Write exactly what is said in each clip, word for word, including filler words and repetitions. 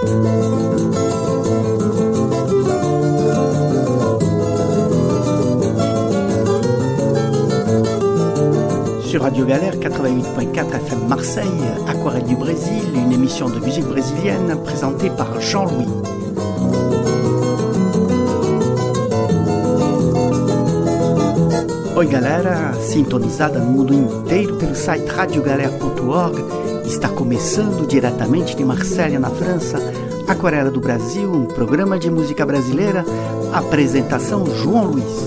Sur Radio Galère quatre-vingt-huit point quatre F M Marseille, Aquarelle du Brésil, une émission de musique brésilienne présentée par Jean-Louis. Oi galera, sintonizada no mundo inteiro pelo site radio galera ponto org, está começando diretamente de Marselha, na França, Aquarela do Brasil, um programa de música brasileira, apresentação João Luiz.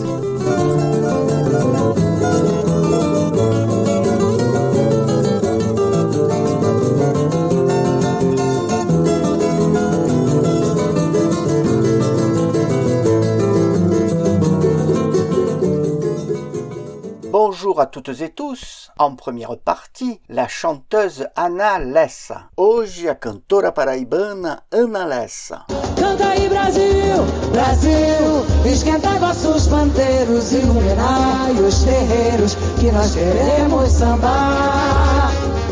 Bonjour à toutes et tous. En première partie, la chanteuse Ana Lessa. Hoje a cantora paraibana Ana Lessa. Canta aí Brasil, Brasil, esquenta vossos pandeiros, iluminai os terreiros que nós queremos sambar.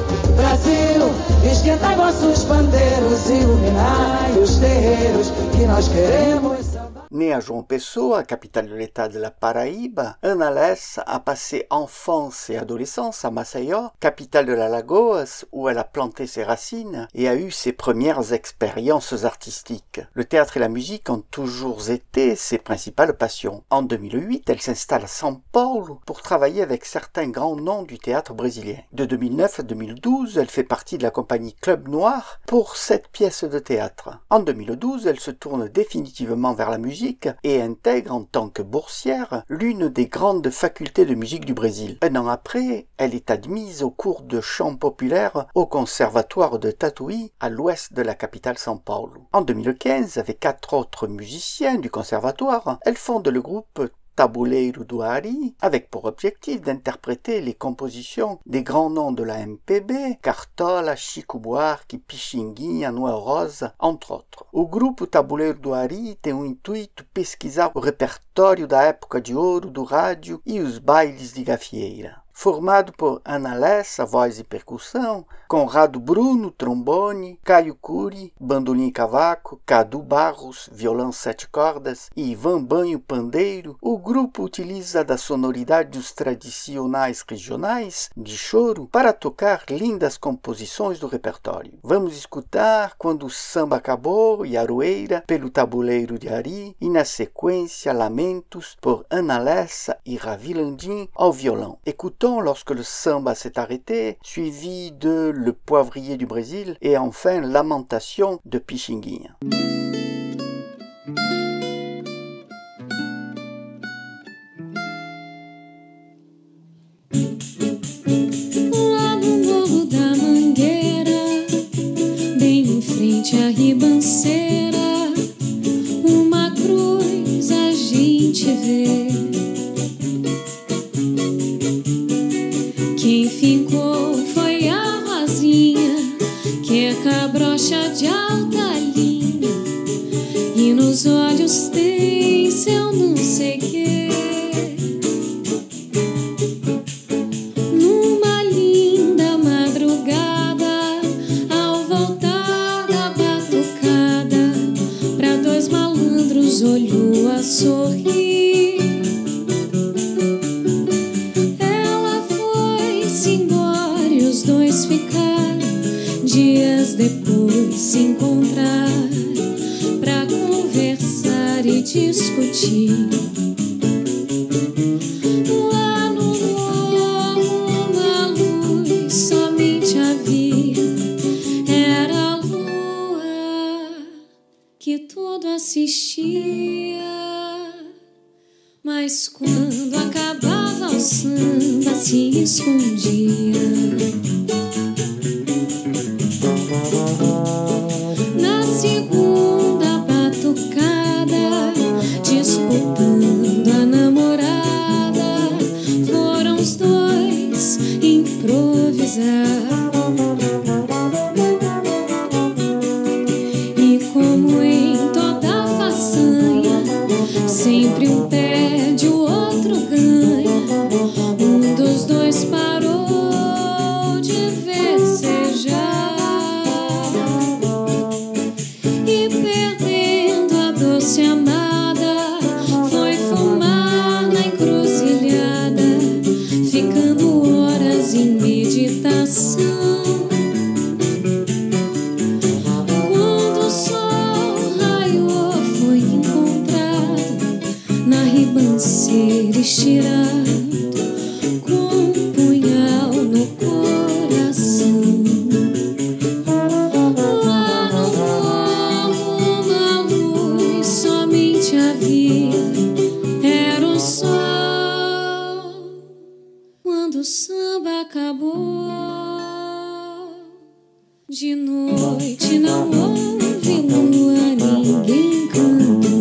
Brasil, esquenta vossos pandeiros, iluminai os terreiros que nós queremos sambar. Née à João Pessoa, capitale de l'état de la Paraíba, Ana Lessa a passé enfance et adolescence à Maceió, capitale de la Lagoas, où elle a planté ses racines et a eu ses premières expériences artistiques. Le théâtre et la musique ont toujours été ses principales passions. En deux mille huit, elle s'installe à São Paulo pour travailler avec certains grands noms du théâtre brésilien. De deux mille neuf à deux mille douze, elle fait partie de la compagnie Club Noir pour sept pièces de théâtre. En deux mille douze, elle se tourne définitivement vers la musique et intègre en tant que boursière l'une des grandes facultés de musique du Brésil. Un an après, elle est admise au cours de chant populaire au conservatoire de Tatuí, à l'ouest de la capitale São Paulo. En deux mille quinze, avec quatre autres musiciens du conservatoire, elle fonde le groupe Tabuleiro do Ari, avec pour objectif d'interpréter les compositions des grands noms de la M P B, Cartola, Chico Buarque, Pixinguinha, Noel Rosa, entre autres. O grupo Tabuleiro do Ari tem o intuito de pesquisar o repertório da época de ouro do rádio e os bailes de gafieira. Formado por Ana Lessa, voz e percussão, Conrado Bruno, trombone, Caio Cury, bandolim e cavaco, Cadu Barros, violão sete cordas e Ivan Banho, pandeiro, o grupo utiliza da sonoridade dos tradicionais regionais de choro para tocar lindas composições do repertório. Vamos escutar Quando o Samba Acabou e Aroeira, pelo Tabuleiro de Ari, e na sequência Lamentos, por Ana Lessa e Ravi Landim ao violão. Écoutons Lorsque le samba s'est arrêté, suivi de Le Poivrier du Brésil et enfin Lamentation de Pixinguinha. Lá no morro da Mangueira, bem em frente à ribanceira, uma cruz a gente vê. Quem ficou foi a Rosinha, que é cabrocha de alta linha, e nos olhos tem seu não sei quê. Numa linda madrugada, ao voltar da batucada, pra dois malandros olhou a sorrir. Dois ficaram, dias depois se encontrar pra conversar e discutir. Lá no morro uma luz somente havia, era a lua que tudo assistia. Mas quando acabava o samba se escondia. Na segunda batucada, disputando a namorada, foram os dois improvisar. E como em toda façanha, sempre um perde, o outro ganha. Um dos dois parou De noite não houve lua, ninguém cantou.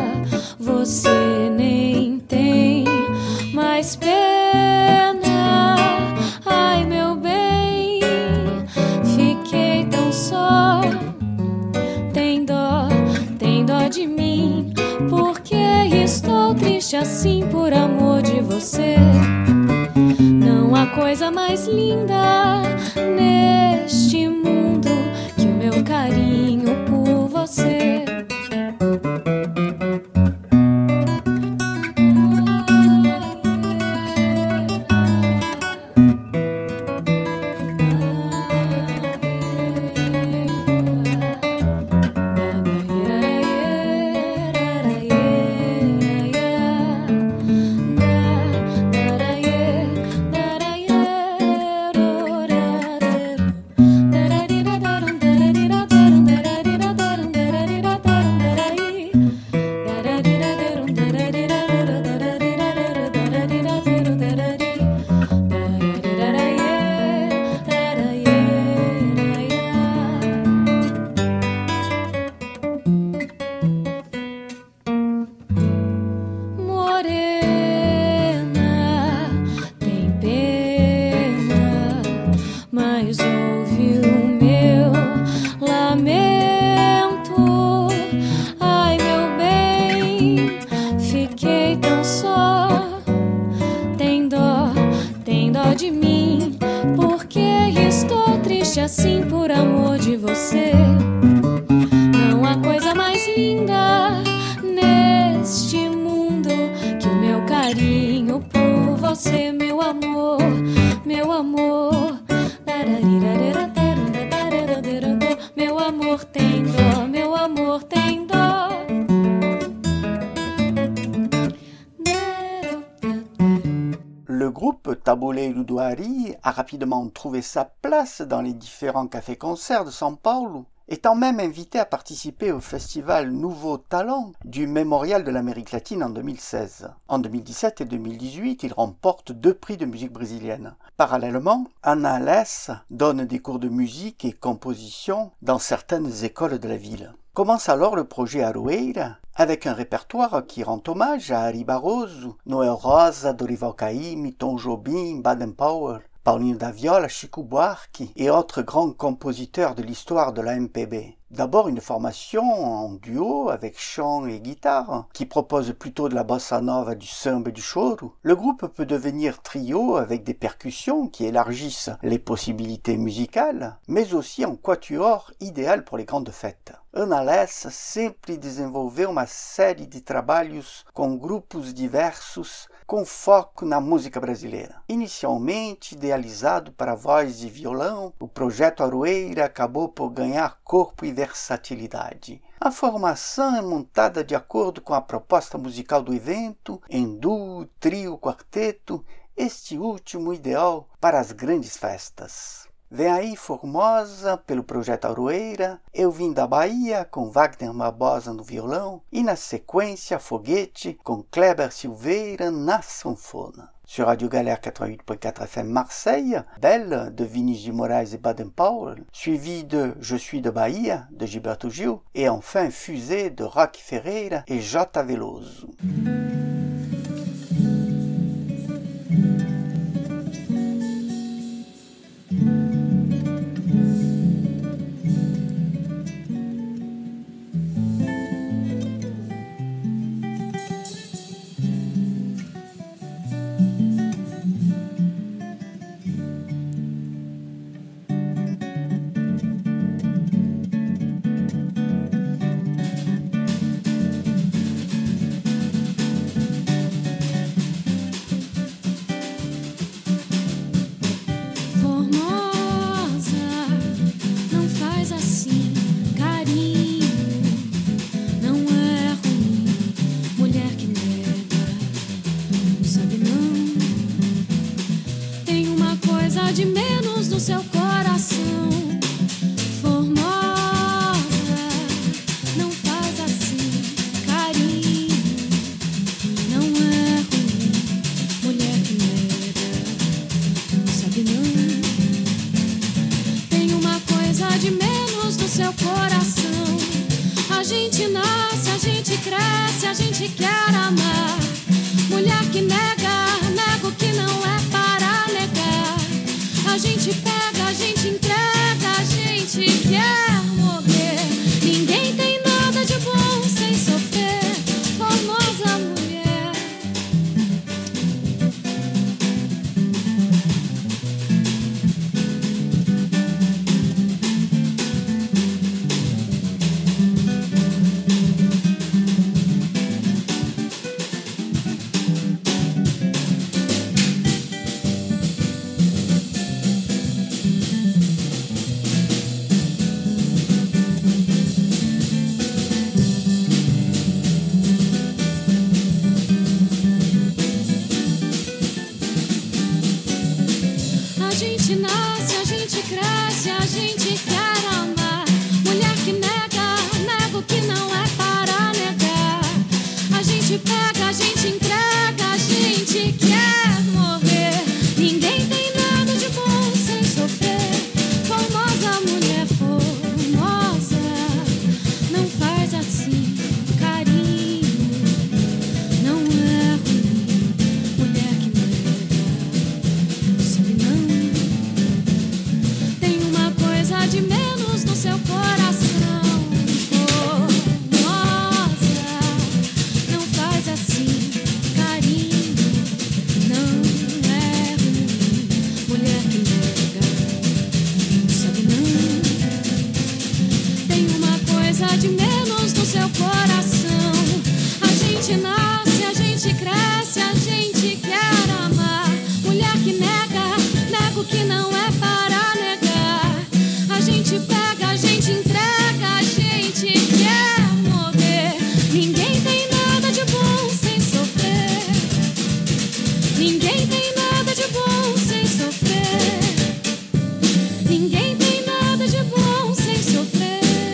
Você nem tem mais pena. assim por amor de você. Não há coisa mais linda neste mundo que o meu carinho por você. Assim por amor de você. Não há coisa mais linda neste mundo que o meu carinho por você, meu amor, meu amor. Meu amor tem dó, meu amor tem dó. Le groupe Tabolé Ludoari a rapidement trouvé sa place dans les différents cafés-concerts de São Paulo, étant même invité à participer au festival Nouveau Talent du Mémorial de l'Amérique latine en deux mille seize. En deux mille dix-sept et deux mille dix-huit, il remporte deux prix de musique brésilienne. Parallèlement, Ana Alès donne des cours de musique et composition dans certaines écoles de la ville. Commence alors le projet Aroeira, avec un répertoire qui rend hommage à Ari Barroso, Noel Rosa, Dorival Caymmi, Tom Jobim, Baden Powell, Paulinho da Viola, Chico Buarque et autres grands compositeurs de l'histoire de la M P B. D'abord une formation en duo avec chant et guitare, qui propose plutôt de la bossa nova, du samba et du choro. Le groupe peut devenir trio avec des percussions qui élargissent les possibilités musicales, mais aussi en quatuor idéal pour les grandes fêtes. Ana Alès sempre desenvolveu uma série de trabalhos com grupos diversos com foco na música brasileira. Inicialmente idealizado para voz e violão, o projeto Aroeira acabou por ganhar corpo e versatilidade. A formação é montada de acordo com a proposta musical do evento, em duo, trio, quarteto, este último ideal para as grandes festas. Vem aí Formosa, pelo projeto Aroeira, Eu Vim da Bahia, com Wagner Barbosa no violão, e na sequência Foguete, com Kleber Silveira na sanfona. Sur Radio Galère quatre-vingt-huit point quatre F M Marseille, Belle de Vinícius de Moraes et Baden Powell, suivi de Je suis de Bahia de Gilberto Gil, et enfin Fusée de Rocky Ferreira et J. Veloso. gente cresce, a gente quer amar. Mulher que nega, nego que não é para negar. A gente pega, a gente entrega, a gente quer morrer. Ninguém tem nada de bom sem sofrer. Formosa, mulher formosa, não faz assim, carinho. Não é ruim, mulher que nega, sabe não. Tem uma coisa de menos no seu coração. Formosa, não faz assim, carinho. Não é ruim, mulher que nega, sabe não. Tem uma coisa de menos no seu coração. A gente nasce, a gente cresce, a gente quer amar. Mulher que nega, nego que não é para negar. A gente pega, a gente entrega, a gente quer morrer. Ninguém tem nada de bom sem sofrer. Ninguém tem nada de bom sem sofrer. Ninguém tem nada de bom sem sofrer.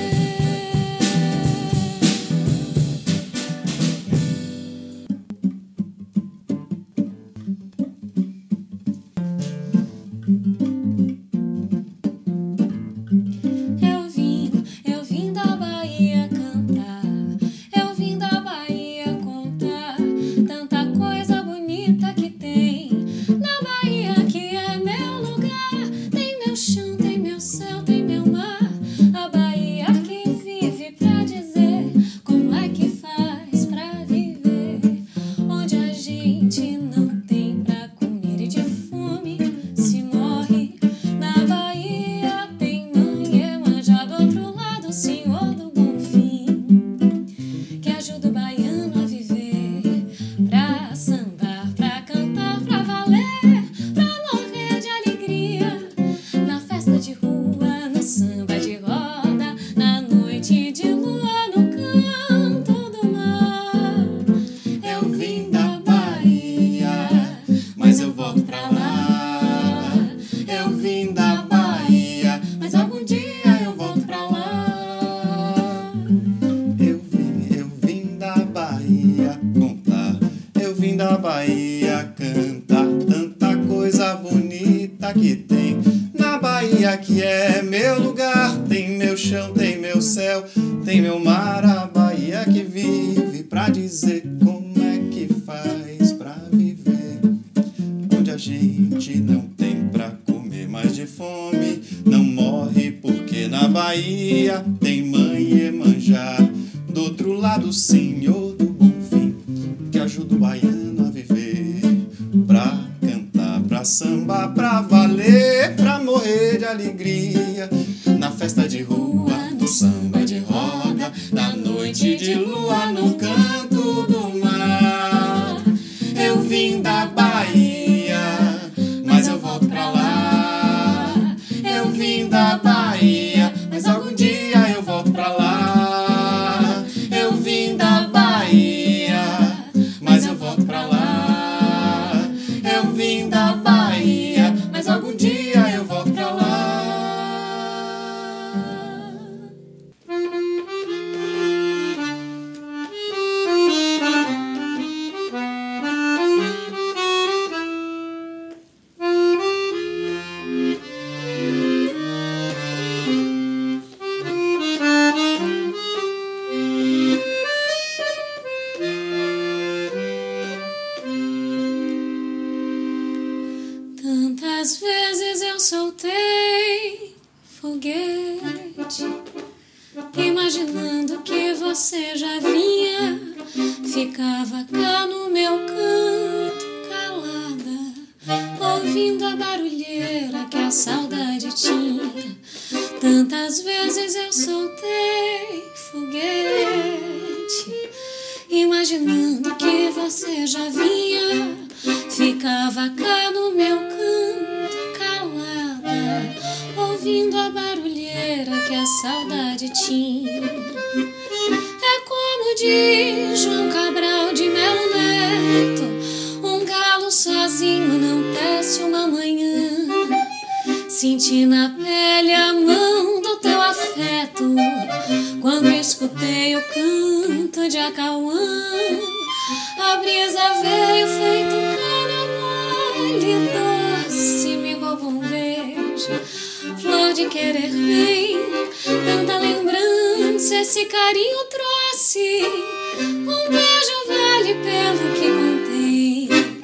Eu vim, eu vim da Bahia cantar. Eu vim da Bahia contar tanta coisa bonita que tem na Bahia, que é meu lugar. Tem meu chão, tem meu céu, tem meu mar. A Bahia que vive pra dizer como é que faz pra viver. Onde a gente não tem pra comer e de fome se morre. Na Bahia tem mãe Iemanjá, do outro lado o Senhor do Bom Fim, que ajuda o baiano a viver, pra sambar, pra cantar, pra valer, pra morrer de alegria. Na festa de rua, no samba de roda, na noite de lua, no canto do mar. Eu vim da Bahia, mas eu volto pra lá. Eu vim da Bahia, mas algum dia eu volto pra lá. Eu vim, eu vim da Bahia contar. Eu vim da Bahia cantar tanta coisa bonita que tem na Bahia, que é meu lugar. Tem meu chão, tem meu céu, tem meu mar. A Bahia que vive pra dizer como é que faz pra viver. Onde a gente não tem pra comer, mas de fome não morre, porque na Bahia tem mãe Iemanjá, do outro lado o Senhor do Bom Fim, que ajuda o baiano a viver, pra cantar, pra sambar, pra valer, pra morrer de alegria. Na festa de rua, no samba de roda, na noite de lua, no canto do mar. Eu vim da Bahia, mas eu volto pra lá. Eu vim da Bahia, mas algum dia eu volto pra lá. Eu vim da Bahia, mas eu volto pra lá. Eu vim da Bahia, mas algum dia eu volto pra lá. Tantas vezes eu soltei foguete, imaginando que você já vinha. Ficava cá no meu canto calada, ouvindo a barulheira que a saudade tinha. Tantas vezes eu soltei foguete, imaginando que você já vinha. Ficava cá no meu canto calada, ouvindo a barulheira que a saudade tinha. É como diz João Cabral de Melo Neto, um galo sozinho não tece uma manhã. Senti na pele a mão do teu afeto quando escutei o canto de Acauã. A brisa veio feito carnaval doce, me roubou um beijo, flor de querer bem. Tanta lembrança esse carinho trouxe, um beijo vale pelo que contém.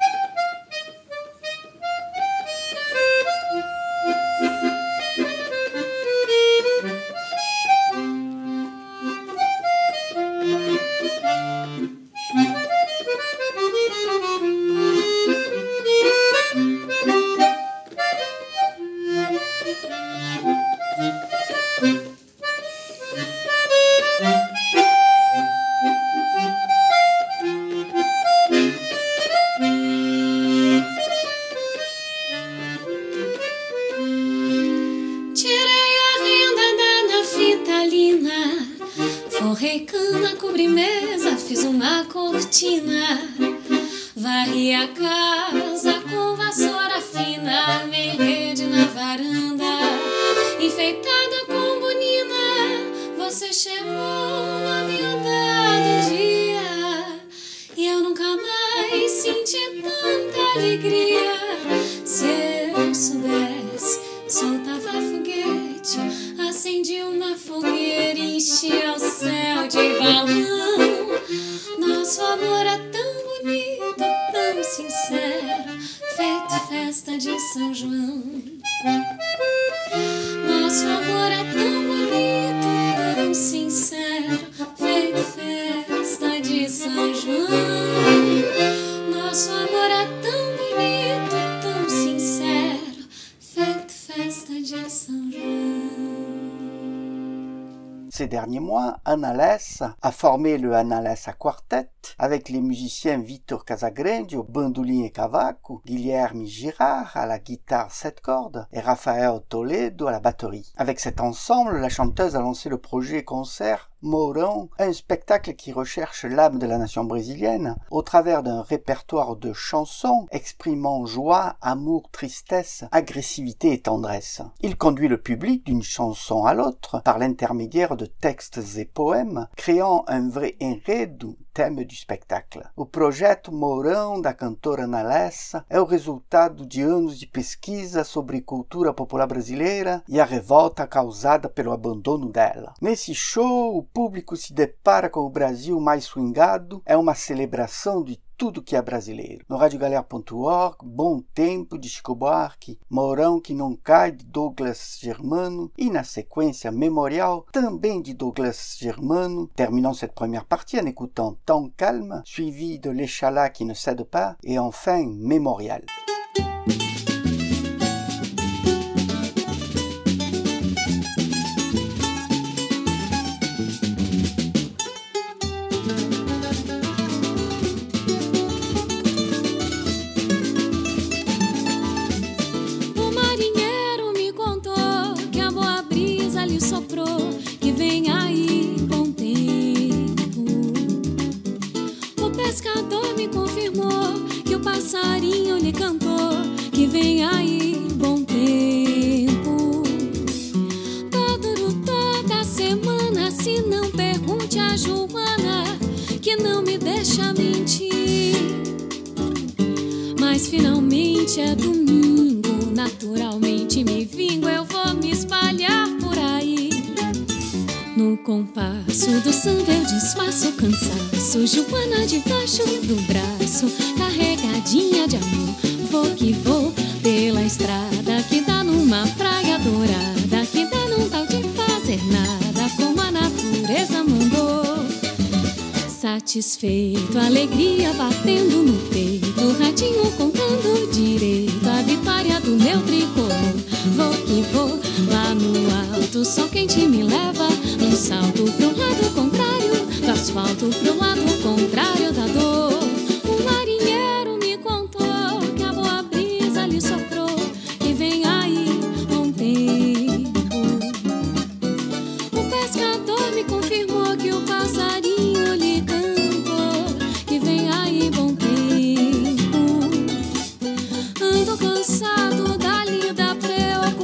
Forrei cana, cobri mesa, fiz uma cortina, varri a casa com vassoura fina, armei rede na varanda, enfeitada com bonina. Você chegou na minha dado dia e eu nunca mais senti tanta alegria. Se eu soubesse, soltava foguete, acendi uma fogueira e enchia o céu de balão. Nosso amor é tão bonito, tão sincero, feito festa de São João. Nosso amor é tão bonito, tão sincero, feito festa de São João. Nosso amor é tão bonito, tão sincero, feito festa de São João. Ces derniers mois, Annalesse a formé le Annalesse Quartet avec les musiciens Vitor Casagrande au bandolim et cavaco, Guilherme Girard à la guitare sept cordes et Rafael Toledo à la batterie. Avec cet ensemble, la chanteuse a lancé le projet concert Mourão, un spectacle qui recherche l'âme de la nation brésilienne au travers d'un répertoire de chansons exprimant joie, amour, tristesse, agressivité et tendresse. Il conduit le public d'une chanson à l'autre par l'intermédiaire de textes et poèmes, créant un vrai enredo, thème du spectacle. O projeto Mourão da cantora Annalesse é o resultado de anos de pesquisa sobre cultura popular brasileira e a revolta causada pelo abandono dela. Nesse show, o público se depara com o Brasil mais swingado, é uma celebração de tudo que é brasileiro. No rádio galera ponto org, Bom Tempo de Chico Buarque, Mourão que não cai de Douglas Germano e na sequência Memorial também de Douglas Germano. Terminons cette première partie en écoutant Temps calme, suivi de L'Échalas qui ne cède pas et enfin Memorial. Que vem aí bom tempo. O pescador me confirmou que o passarinho lhe cantou que vem aí bom tempo. Todo, toda semana, se não pergunte a Joana, que não me deixa mentir. Mas finalmente é domingo, naturalmente me vingo, eu vou me espalhar por aí. No compasso do samba eu disfarço o cansaço, Joana debaixo do braço, carregadinha de amor. Vou que vou pela estrada que dá numa praia dourada, que dá num tal de fazer nada como a natureza mandou. Satisfeito, alegria batendo no peito, ratinho contando direito a vitória do meu tricolor. Vou que vou lá no alto, sol quente me leva num salto pro lado contrário do asfalto, pro lado contrário da dor. O marinheiro me contou que a boa brisa lhe soprou que vem aí bom tempo. O pescador me confirmou que o passarinho lhe cantou que vem aí bom tempo. Ando cansado da lida preocupada,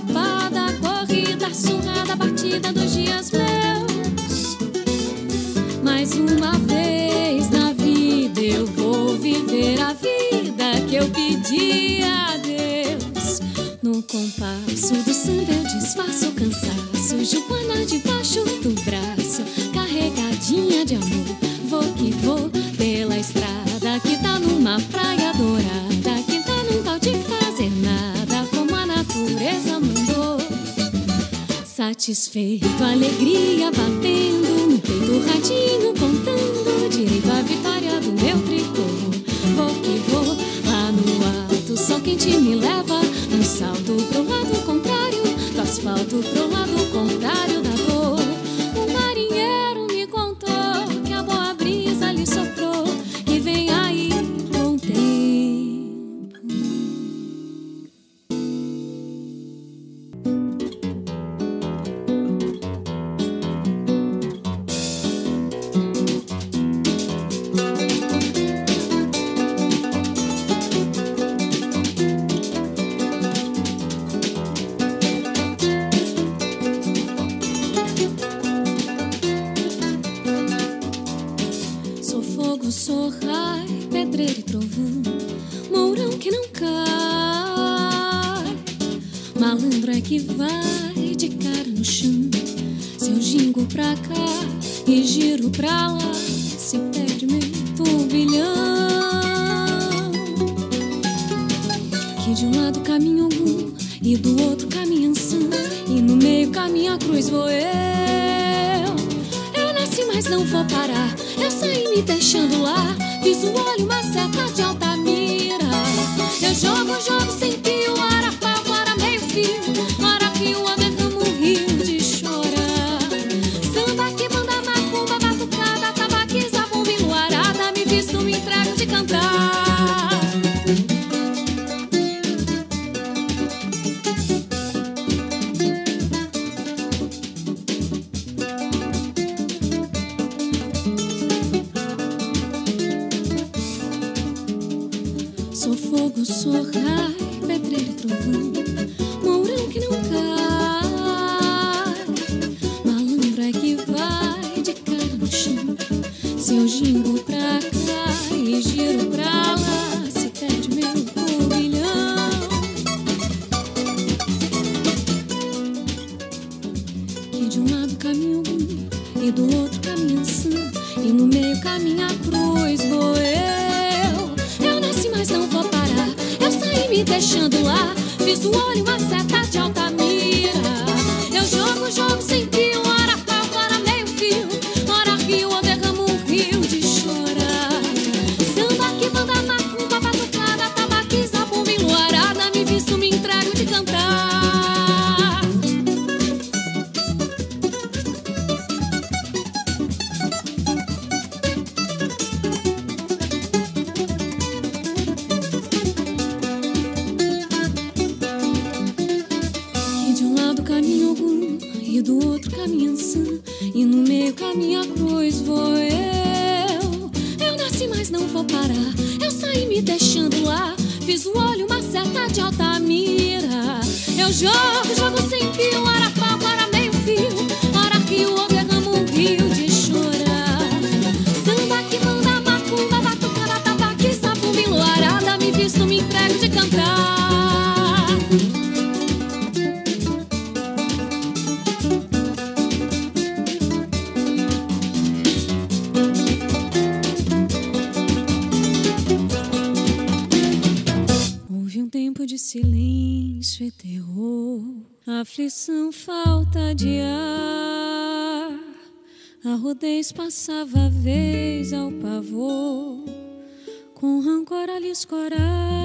passo do samba eu disfarço o cansaço, Joana debaixo do braço, carregadinha de amor. Vou que vou pela estrada que tá numa praia dourada, que tá num tal de fazer nada, como a natureza mandou. Satisfeito, alegria batendo no peito, radinho contando direito a vitória do meu tricô. Vou que vou lá no alto, sol quente me leva um salto pro lado contrário do asfalto, pro lado contrário da dor. O marinheiro me contou que a boa brisa lhe soprou e vem aí com o tempo. Sou raio, pedreiro e trovão, mourão que não cai. Malandro é que vai de cara no chão. Se eu gingo pra cá e giro pra lá, se perde meu turbilhão. Que de um lado caminha algum e do outro caminha ançã, e no meio caminha a cruz vou eu. Eu nasci mas não vou parar, eu saí me deixando lá, fiz o olho uma seta de alta mira. Eu jogo, jogo sem pio, hora pau, hora meio fio, hora rio, eu derramo um rio de chorar. Samba que manda macumba, batucada, tabaque, zabumba e luarada, me visto, me entrego de cantar. Sou fogo, sou raio, pedreiro e trovão, mourão que não cai. Malandro é que vai de cara no chão. Se eu gingo pra cá e giro pra lá, se perde meu turbilhão. Que de um lado caminha um e do outro caminha ançã, e no meio caminha a cruz vou eu. Mas não vou parar, eu saí me deixando lá, fiz o olho uma seta de alta mira. Eu jogo, jogo sem pio, hora pau, hora meio fio, hora rio, eu derramo um rio de chorar. Samba que manda macumba, batucada, tabaque, zabumba e luarada, me visto, me entrego de cantar. E do outro caminha ançã, e no meio caminha a cruz vou eu. Eu nasci mas não vou parar, eu saí me deixando lá, fiz o olho uma seta de alta mira. Eu jogo, jogo sem pio, hora pau, hora meio fio, hora rio, eu derramo um rio de chorar. Samba que manda macumba, batucada, tabaque, zabumba e luarada, me visto, me entrego de cantar. De silêncio e terror, aflição, falta de ar. A rodez passava a vez ao pavor, com rancor a lhe escorar.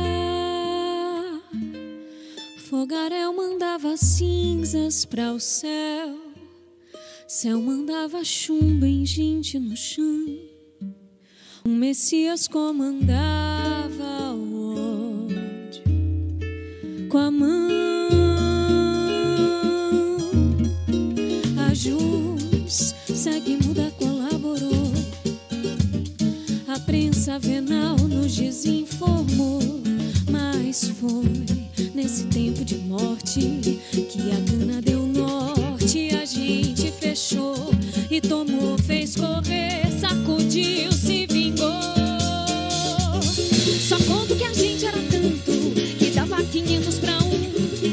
Fogaréu mandava cinzas pra o céu, céu mandava chumbo em gente no chão. Um Messias comandava o ódio com a mão. A Jus segue muda colaborou, a prensa venal nos desinformou. Mas foi nesse tempo de morte que a gana deu norte. A gente fechou e tomou, fez correr, sacudiu, se vingou. Só conto que a gente era tanto que dava quinhentos pra um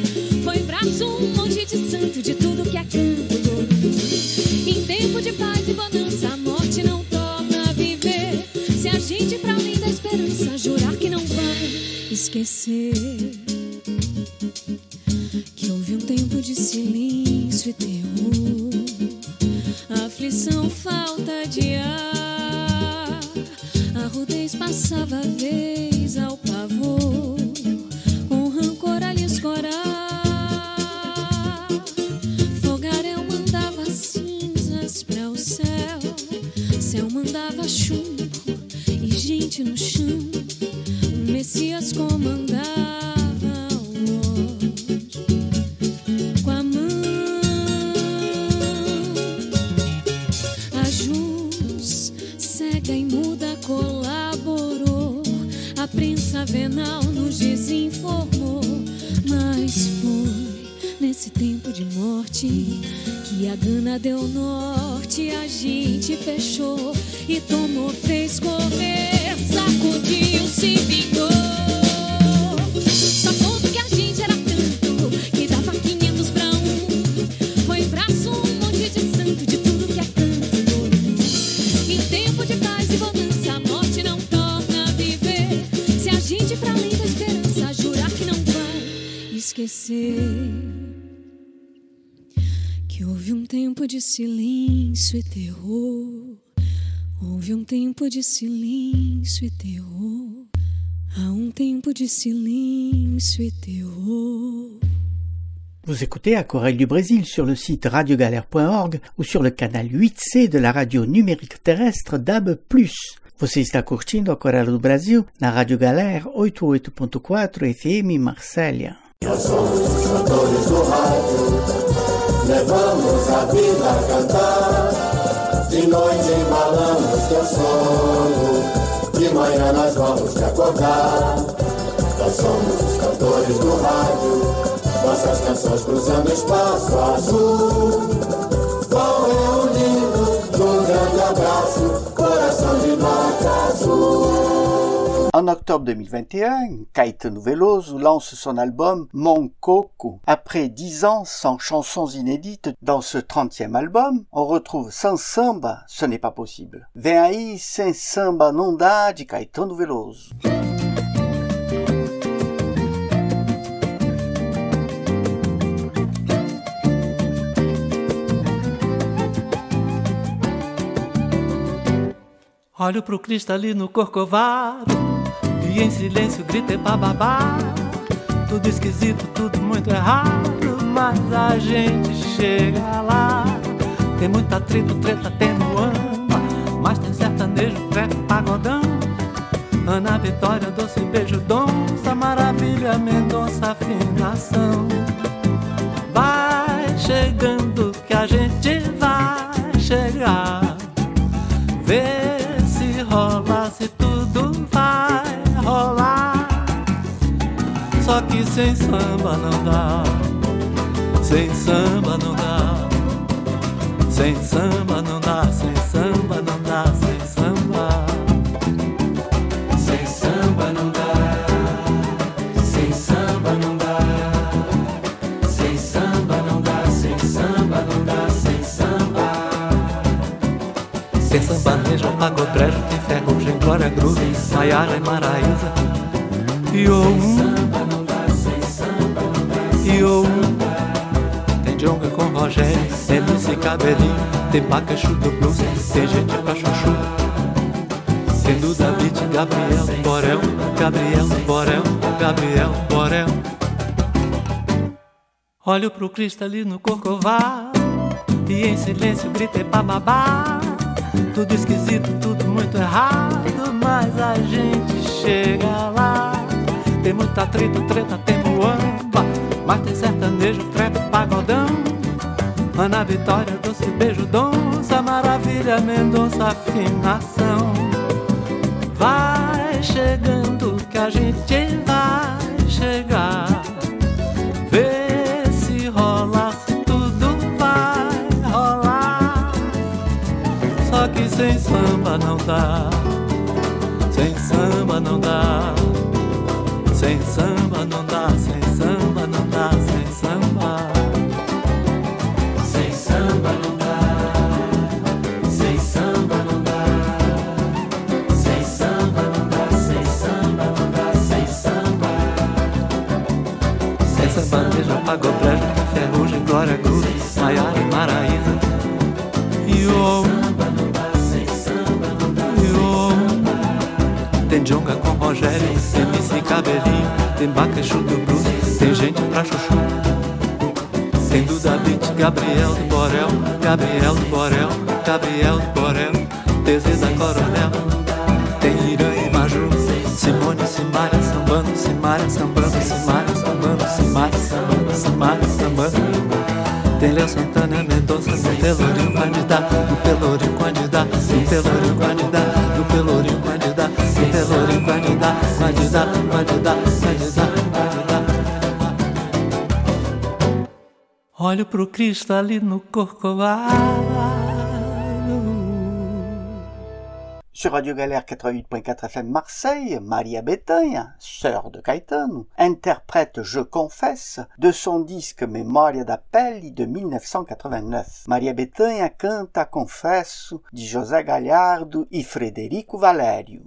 santo de tudo que é canto. Em tempo de paz e bonança, a morte não torna a viver. Se a gente pra além da esperança jurar que não vai esquecer que houve um tempo de silêncio e terror, aflição, falta de ar, a rudez passava a vez ao pavor, com rancor a lhe escorar. Fogaréu mandava cinzas pra o céu, céu mandava chumbo e gente no chão. O Messias comandava o ódio com a mão. A Jus, cega e muda, colaborou. A prensa venal nos desinformou. Mas foi nesse tempo de morte que a gana deu norte. A gente fechou e tomou, fez correr, sacudiu, se vingou. Só conto que a gente era tanto que dava quinhentos pra um. Foi braço, um monte de santo de tudo que é canto. Em tempo de paz e bonança, a morte não torna a viver. Se a gente pra além da esperança jurar que não vai esquecer que houve um tempo de silêncio e terror. Houve um tempo de silêncio et terror. Há um tempo de silêncio et terror. Vous écoutez Aquarelle du Brésil sur le site radio galère point org ou sur le canal huit C de la radio numérique terrestre D A B plus. Você está curtindo Aquarelle do Brasil na Rádio Galera oitenta e oito ponto quatro F M Marsella. Nós somos os cantores do rádio, levamos a vida a cantar. De noite embalamos teu sono, de manhã nós vamos te acordar. Nós somos os cantores do rádio, nossas canções cruzando espaço azul. Vão reunindo num grande abraço, coração de nota azul. En octobre deux mille vingt et un, Caetano Veloso lance son album Mon Coco. Après dix ans sans chansons inédites dans ce trentième album, on retrouve Sans Samba, ce n'est pas possible. Vem aí Sem Samba Não Dá de Caetano Veloso. Olho pro cristalino corcovado e em silêncio gritei pra babá. Tudo esquisito, tudo muito errado, mas a gente chega lá. Tem muito atrito, treta, tem muamba, mas tem sertanejo, trap, pagodão. Ana Vitória, doce beijo, donça, maravilha, Mendonça, afinação. Vai chegando que a gente vai chegar. Vê se rola, se tudo vai rolar. Só que sem samba não dá, sem samba não dá, sem samba não dá, sem samba não dá, sem samba. Sem samba não dá, sem samba não dá, sem samba não dá, sem samba não dá, sem samba. Sem sambanejo, pagodrejo, tem ferrugem, glória, groove, Maiara e Maraísa. E o um, e o um, tem Djonga com Rogério, tem Lucy Cabelinho, tem Pacachu do Blues, tem gente pra chuchu. Tem Duda Beat, Gabriel, Borel, Gabriel, Borel, Gabriel, Borel. Olho pro cristalino corcovado e em silêncio gritei pra babá. Tudo esquisito, tudo muito errado, mas a gente chega lá. Tem muito atrito, treta, tem muamba, mas tem sertanejo, trap, pagodão. Ana Vitória, doce beijo, donça, maravilha, Mendonça, afinação. Vai chegando que a gente vai chegar. Vê se rola, se tudo vai rolar. Só que sem samba não dá, sem samba não dá, sem samba não dá, sem samba não dá, sem samba. Maraína. Yo, yo. Tem jonga com Rogério, tem M C Cabelinho, tem Baquechu do Blues, tem gente pra chuchu. Tem Duda Beat, Gabriel do Borel, Gabriel do Borel, Gabriel do Borel, T Z da Coronel. Tem Irã e Maju, Simone, Simária, sambando, Simária, sambando, Simária, sambando, Simária, sambando, Simária, sambando. Tem Léo Santana, Mendonça, no Pelourinho candidato, no Pelourinho candidato, no Pelourinho candidato, no Pelourinho candidato, no Pelourinho candidato, candidato, candidato, candidato, candidato. Olho pro Cristo ali no Corcovado. Sur Radio Galère quatre-vingt-huit point quatre F M Marseille, Maria Bethânia, sœur de Caetano, interprète Je confesse de son disque Memoria d'Appelli de mille neuf cent quatre-vingt-neuf. Maria Bethânia canta Confesso de José Galhardo e Frederico Valério.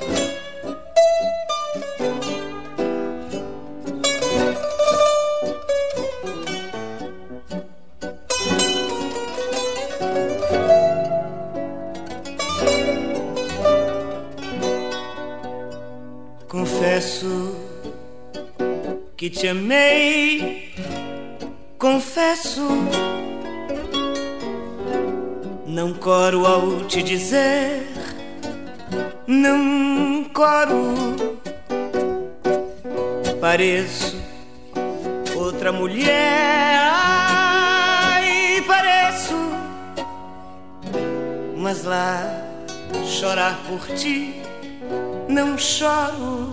Confesso que te amei, confesso, não coro ao te dizer, não coro, pareço outra mulher, ai, pareço, mas lá chorar por ti não choro.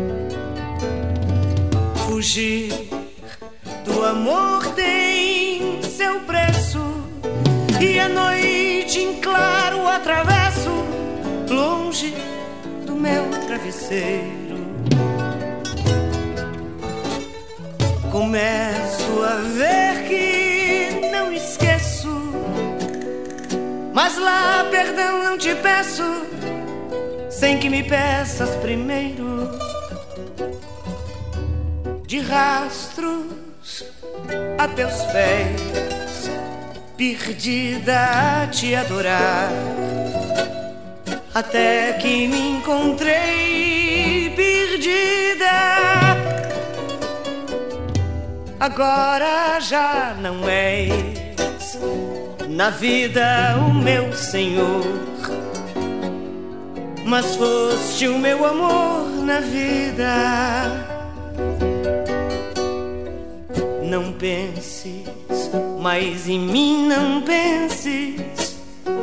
Fugir do amor tem seu preço, e a noite em claro atravesso, longe do meu travesseiro. Começo a ver que não esqueço, mas lá perdão não te peço, sem que me peças primeiro. De rastros a teus pés, perdida a te adorar, até que me encontrei perdida. Agora já não és na vida o meu Senhor, mas foste o meu amor na vida. Não penses mais em mim, não penses,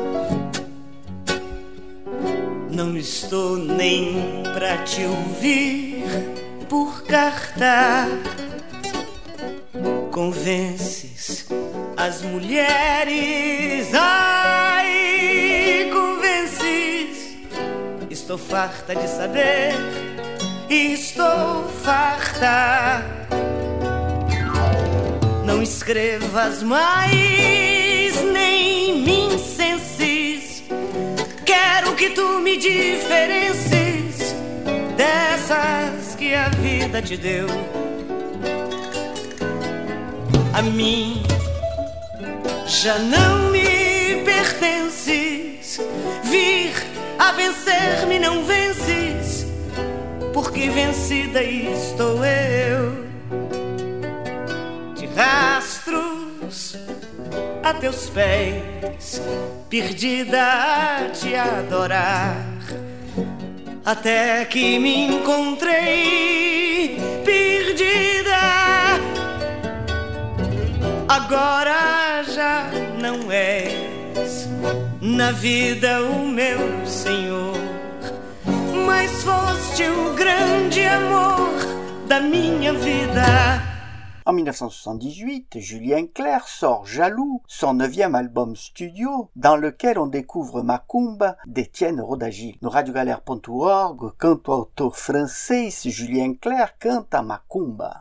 não estou nem pra te ouvir por carta. Convences as mulheres, ai, convences. Estou farta de saber, estou farta. Não escrevas mais, nem me incenses. Quero que tu me diferencies dessas que a vida te deu. A mim já não me pertences. Vir a vencer-me não vences, porque vencida estou eu. De rastros a teus pés, perdida a te adorar, até que me encontrei perdida. Agora já não és na vida o meu Senhor, mas foste o grande amor da minha vida. En mille neuf cent soixante-dix-huit, Julien Clerc sort Jaloux, son neuvième album studio, dans lequel on découvre Macumba d'Étienne Rodagil. No radio galère ponto org, cantautor francês Julien Clerc canta Macumba.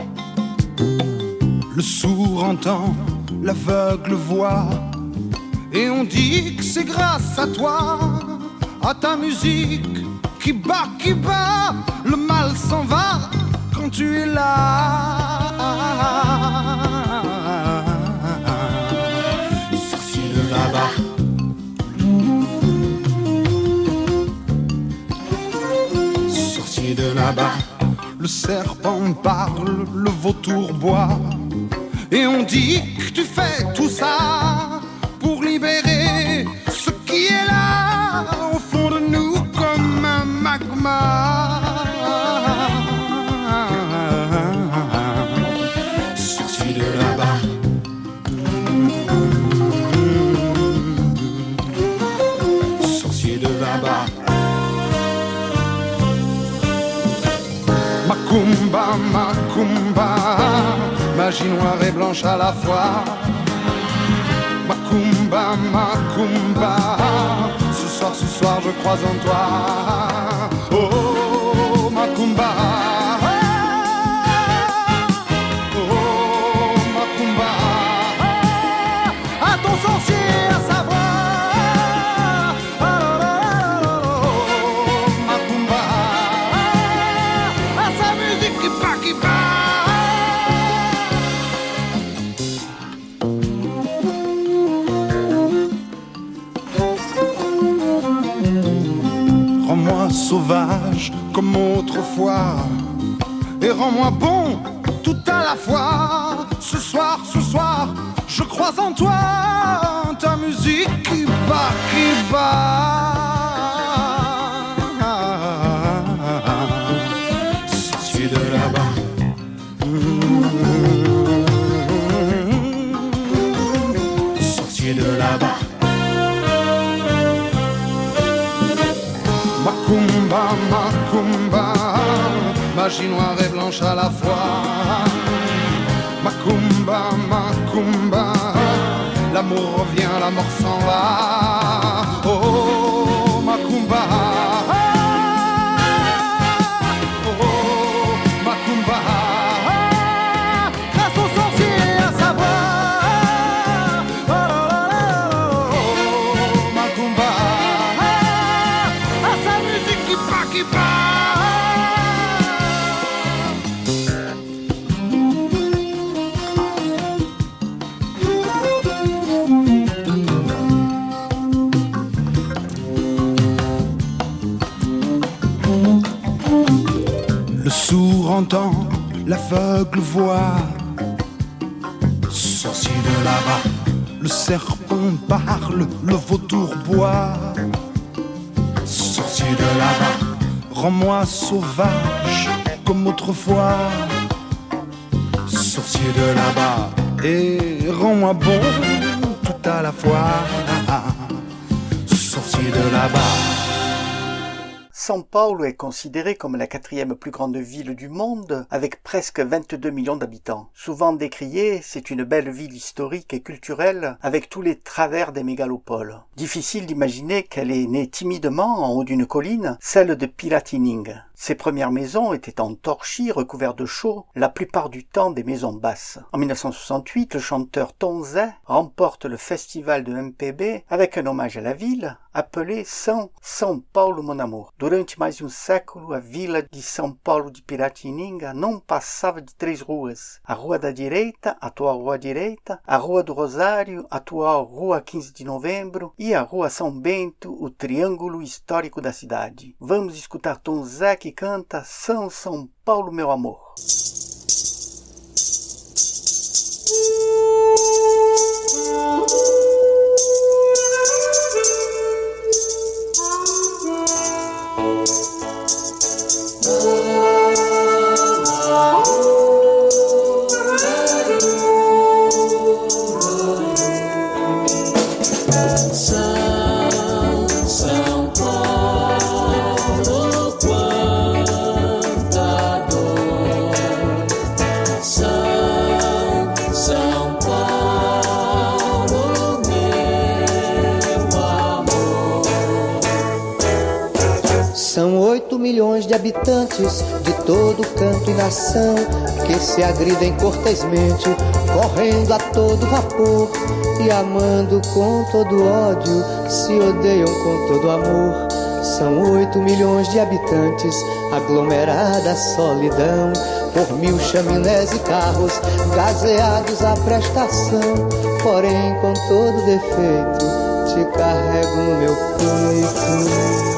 Le sourd entend, l'aveugle voit, Et on dit que c'est grâce à toi, à ta musique qui bat, qui bat, le mal s'en va quand tu es là. Sorcier de là-bas, sorcier de là-bas, le serpent parle, le vautour boit. Et on dit que tu fais tout ça pour libérer ce qui est là au fond de nous comme un magma. Sorcier de là-bas, sorcier de là-bas. Macumba, macumba, magie noire et blanche à la fois. Macumba, macumba, ce soir, ce soir je crois en toi. Oh, macumba, oh, macumba, à ton sorcier à savoir. Oh, macumba, à sa musique qui bat, qui bat. Rends-moi sauvage comme autrefois et rends-moi bon tout à la fois. Ce soir, ce soir, je crois en toi, ta musique qui bat, qui bat. Sorcier de là-bas, mmh. Sorcier de là-bas. Macumba, macumba, magie noire et blanche à la fois. Macumba, macumba, l'amour revient, la mort s'en va. Oh, macumba, oh, macumba, grâce au sorcier à savoir. Oh, oh, macumba, à sa musique qui bat, qui bat. Le sourd entend, l'aveugle voit. Sorcier de là-bas, le serpent parle, le vautour boit. Sorcier de là-bas, rends-moi sauvage comme autrefois. Sorcier de là-bas, et rends-moi bon tout à la fois. Sorcier de là-bas. São Paulo est considérée comme la quatrième plus grande ville du monde, avec presque vingt-deux millions d'habitants. Souvent décriée, c'est une belle ville historique et culturelle, avec tous les travers des mégalopoles. Difficile d'imaginer qu'elle est née timidement en haut d'une colline, celle de Piratininga. Ses premières maisons étaient en torchis recouverts de chaux, la plupart du temps des maisons basses. En mille neuf cent soixante-huit, le chanteur Tom Zé remporte le festival de M P B avec un hommage à la ville, appelé São São Paulo Mon Amour. Durante mais de um século, a vila de São Paulo de Piratininga não passava de três ruas. A Rua da Direita, atual Rua Direita, a Rua do Rosário, atual Rua quinze de Novembro, e a Rua São Bento, o triângulo histórico da cidade. Vamos escutar Tom Zé que canta São São Paulo Meu Amor. São Paulo, quanta dor. oito milhões de habitantes de todo canto e nação que se agridem cortesmente, correndo a todo vapor e amando com todo ódio, se odeiam com todo amor. São oito milhões de habitantes, aglomerada solidão, por mil chaminés e carros, gazeados à prestação. Porém, com todo defeito, te carrego no meu peito.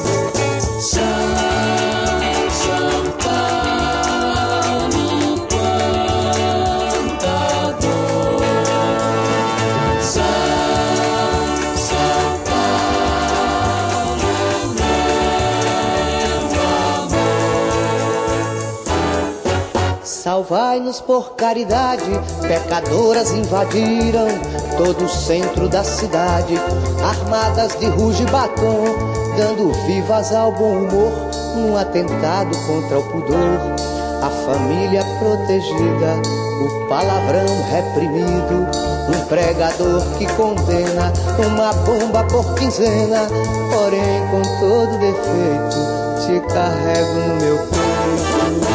Salvai-nos por caridade, pecadoras invadiram todo o centro da cidade, armadas de ruge e batom, dando vivas ao bom humor, num atentado contra o pudor. A família protegida, o palavrão reprimido, um pregador que condena, uma bomba por quinzena. Porém, com todo defeito, te carrego no meu peito.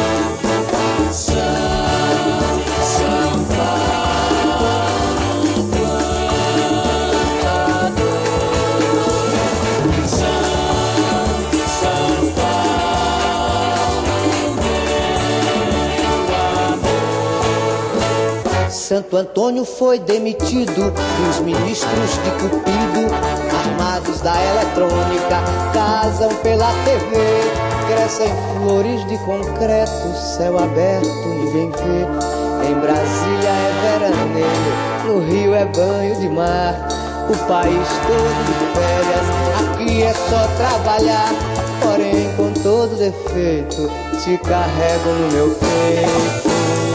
Santo Antônio foi demitido e os ministros de Cupido, armados da eletrônica, casam pela T V. Crescem flores de concreto, céu aberto, ninguém vê. Em Brasília é veraneio, no Rio é banho de mar. O país todo de férias, aqui é só trabalhar. Porém, com todo defeito, te carrego no meu peito.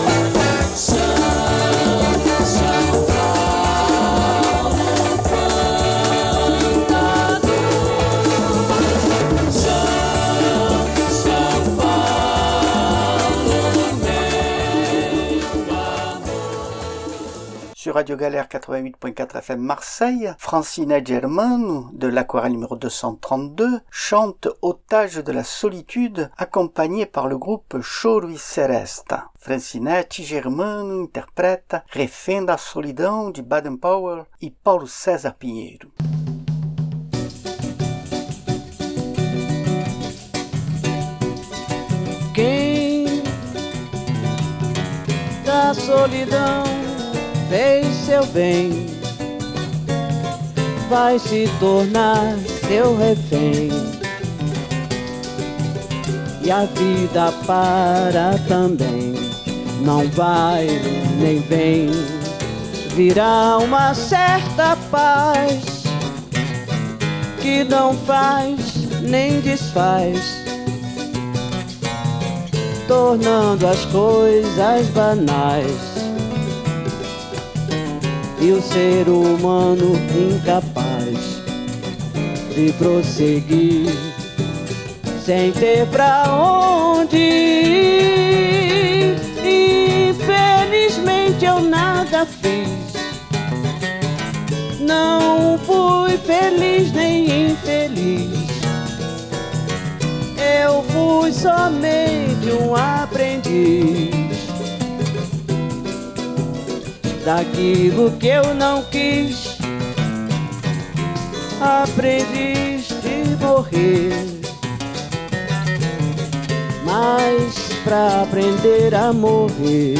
Sur Radio Galère quatre-vingt-huit point quatre F M Marseille, Francine Germano, de l'aquarelle numéro deux cent trente-deux, chante Otage de la solitude, accompagnée par le groupe Choro e Seresta. Francinete Germano interpreta Refém da Solidão, de Baden Powell e Paulo César Pinheiro. Quem da solidão fez seu bem, vai se tornar seu refém. E a vida para também, não vai nem vem. Virá uma certa paz que não faz nem desfaz, tornando as coisas banais. E o ser humano incapaz de prosseguir, sem ter pra onde ir. Infelizmente eu nada fiz, não fui feliz nem infeliz. Eu fui somente um aprendiz daquilo que eu não quis, aprendiz de morrer. Mas pra aprender a morrer,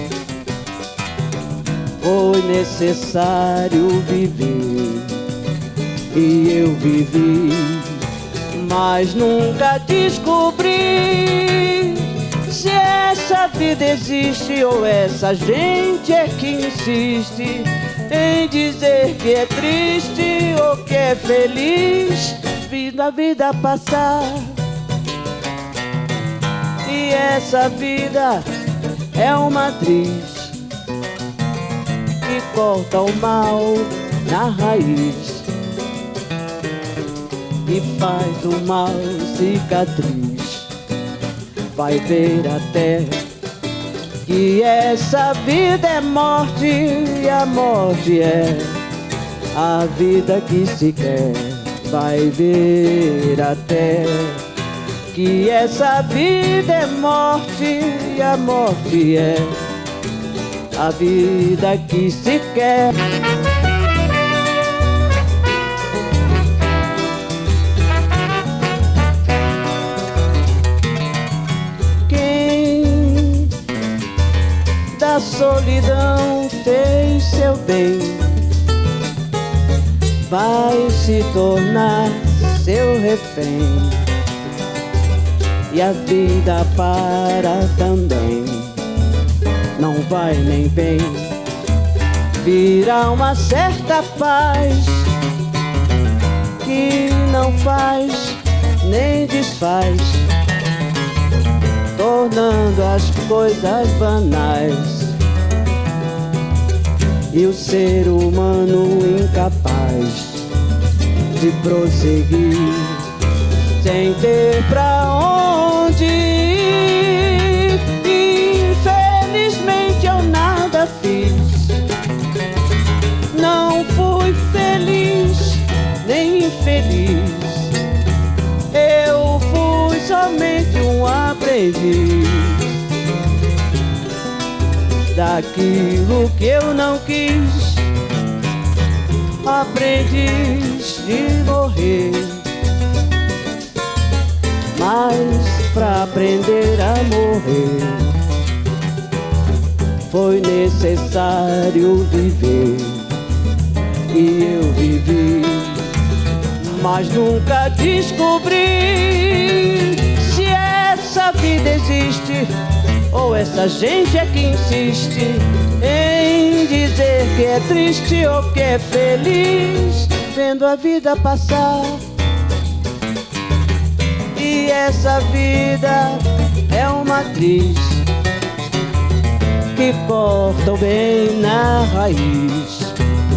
foi necessário viver. E eu vivi, mas nunca descobri se essa vida existe ou essa gente é que insiste em dizer que é triste ou que é feliz. Vindo a vida passar, e essa vida é uma atriz que corta o mal na raiz e faz do mal cicatriz. Vai ver até que essa vida é morte, e a morte é a vida que se quer. Vai ver até que essa vida é morte e a morte é a vida que se quer. Quem da solidão fez seu bem vai se tornar seu refém, e a vida para também. Não vai nem vem, vira uma certa paz que não faz nem desfaz, tornando as coisas banais e o ser humano incapaz de prosseguir sem ter pra onde ir. Infelizmente eu nada fiz, não fui feliz nem infeliz, eu fui somente um aprendiz daquilo que eu não quis, aprendiz de morrer. Mas pra aprender a morrer foi necessário viver, e eu vivi, mas nunca descobri se essa vida existe ou essa gente é que insiste em dizer que é triste ou que é feliz, vendo a vida passar. E essa vida é uma atriz que corta o bem na raiz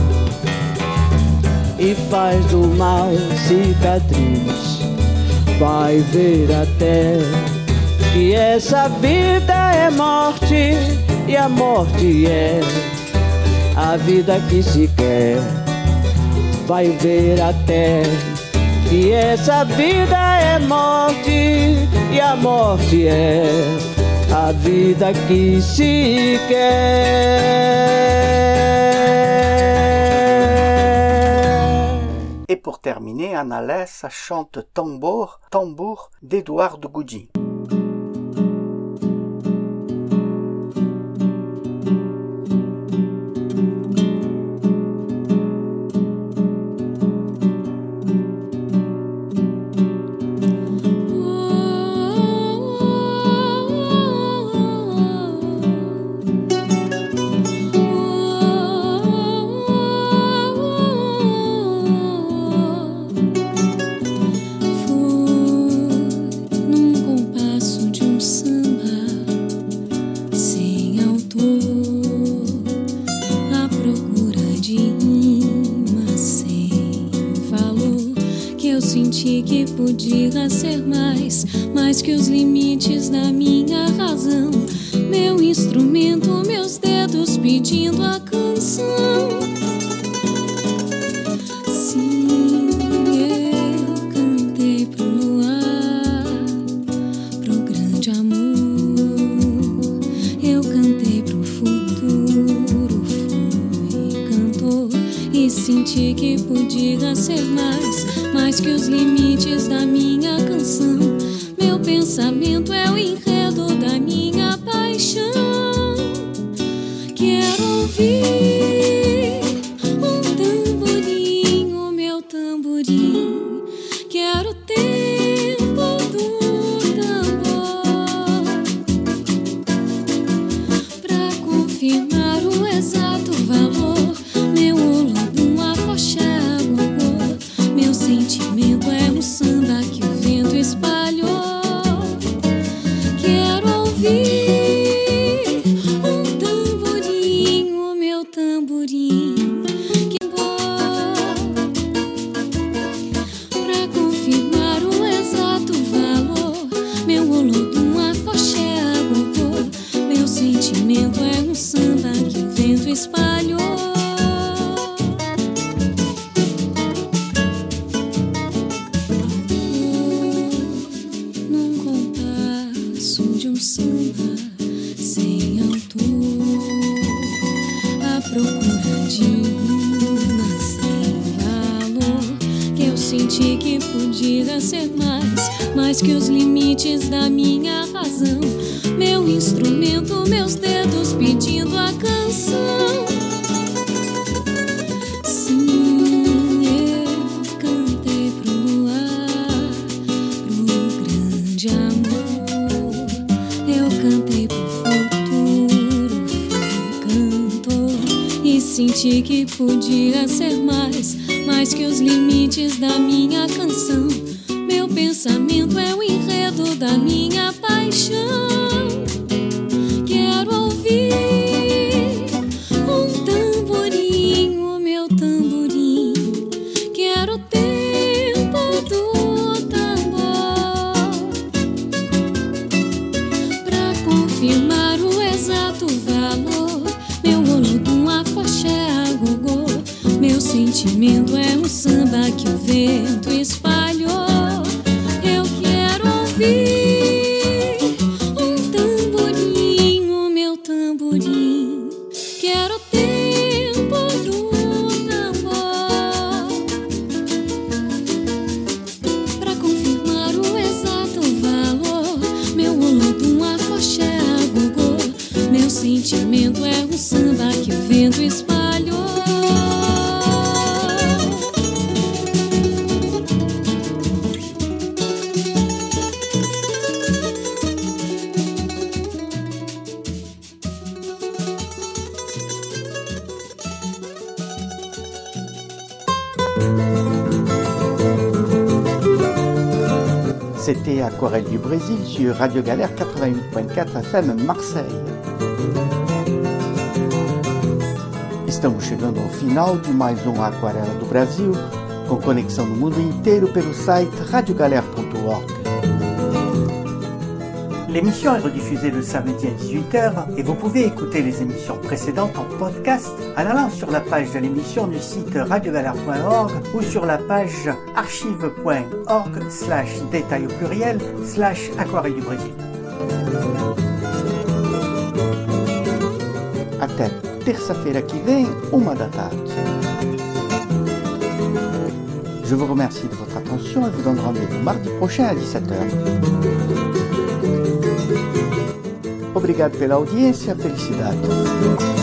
e faz do mal cicatriz. Vai ver até que essa vida é morte e a morte é a vida que se quer. Vai ver até que essa vida é morte e a morte é a vida que se quer. Et pour terminer, Anna Lessa chante Tambour, Tambour d'Eduardo Gudim. Podia ser mais, mais que os limites da minha razão. Meu instrumento, meus dedos pedindo a canção. Sim, eu cantei pro luar, pro grande amor. Eu cantei pro futuro, fui cantor e senti que podia ser mais, mais que os limites da minha canção. Meu pensamento é o enredo da minha paixão. Quero ouvir um tamborim, o meu tamborim. Quero o tempo do tambor pra confirmar o exato valor. Meu olodum, afoxé, agogô. Meu sentimento é um samba que o vento espalhou. Quero ouvir um tamborim, o meu tamborim. Que bom pra confirmar o exato valor. Meu olodum, afoxé, agogô. Meu sentimento é um samba que o vento espalhou. podia ser mais, mais que os limites da minha razão. Meu instrumento, meus dedos pedindo a canção. Sim, eu cantei pro luar, pro grande amor. Eu cantei pro futuro, fui cantor e senti que podia ser mais, mais que os limites da minha canção. Meu pensamento é o enredo da minha paixão. Quero ouvir um tamborim, meu tamborim. Quero o tempo do tambor pra confirmar o exato valor. Meu olodum, afoxé, agogô. Meu sentimento é um samba que o vento espalhou. Eu quero ouvir um tamborim, o meu tamborim. Quero o tempo do tambor pra confirmar o exato valor. Meu olodum, afoxé, agogô. Meu sentimento é um samba que o vento espalhou. C'était Aquarelle du Brésil sur Radio Galère quatre-vingt-huit point quatre F M Marseille. Estamos chegando ao final de mais um Aquarela do Brasil, com conexão no mundo inteiro pelo site radio galère point org. L'émission est rediffusée le samedi à dix-huit heures et vous pouvez écouter les émissions précédentes en podcast en allant sur la page de l'émission du site radio galère point org ou sur la page archive point org slash détail au pluriel slash Aquarelle du Brésil. Até terça-feira que vem, uma da tarde. Je vous remercie de votre attention et vous donne rendez-vous mardi prochain à dix-sept heures. Obrigado pela audiência, felicidades.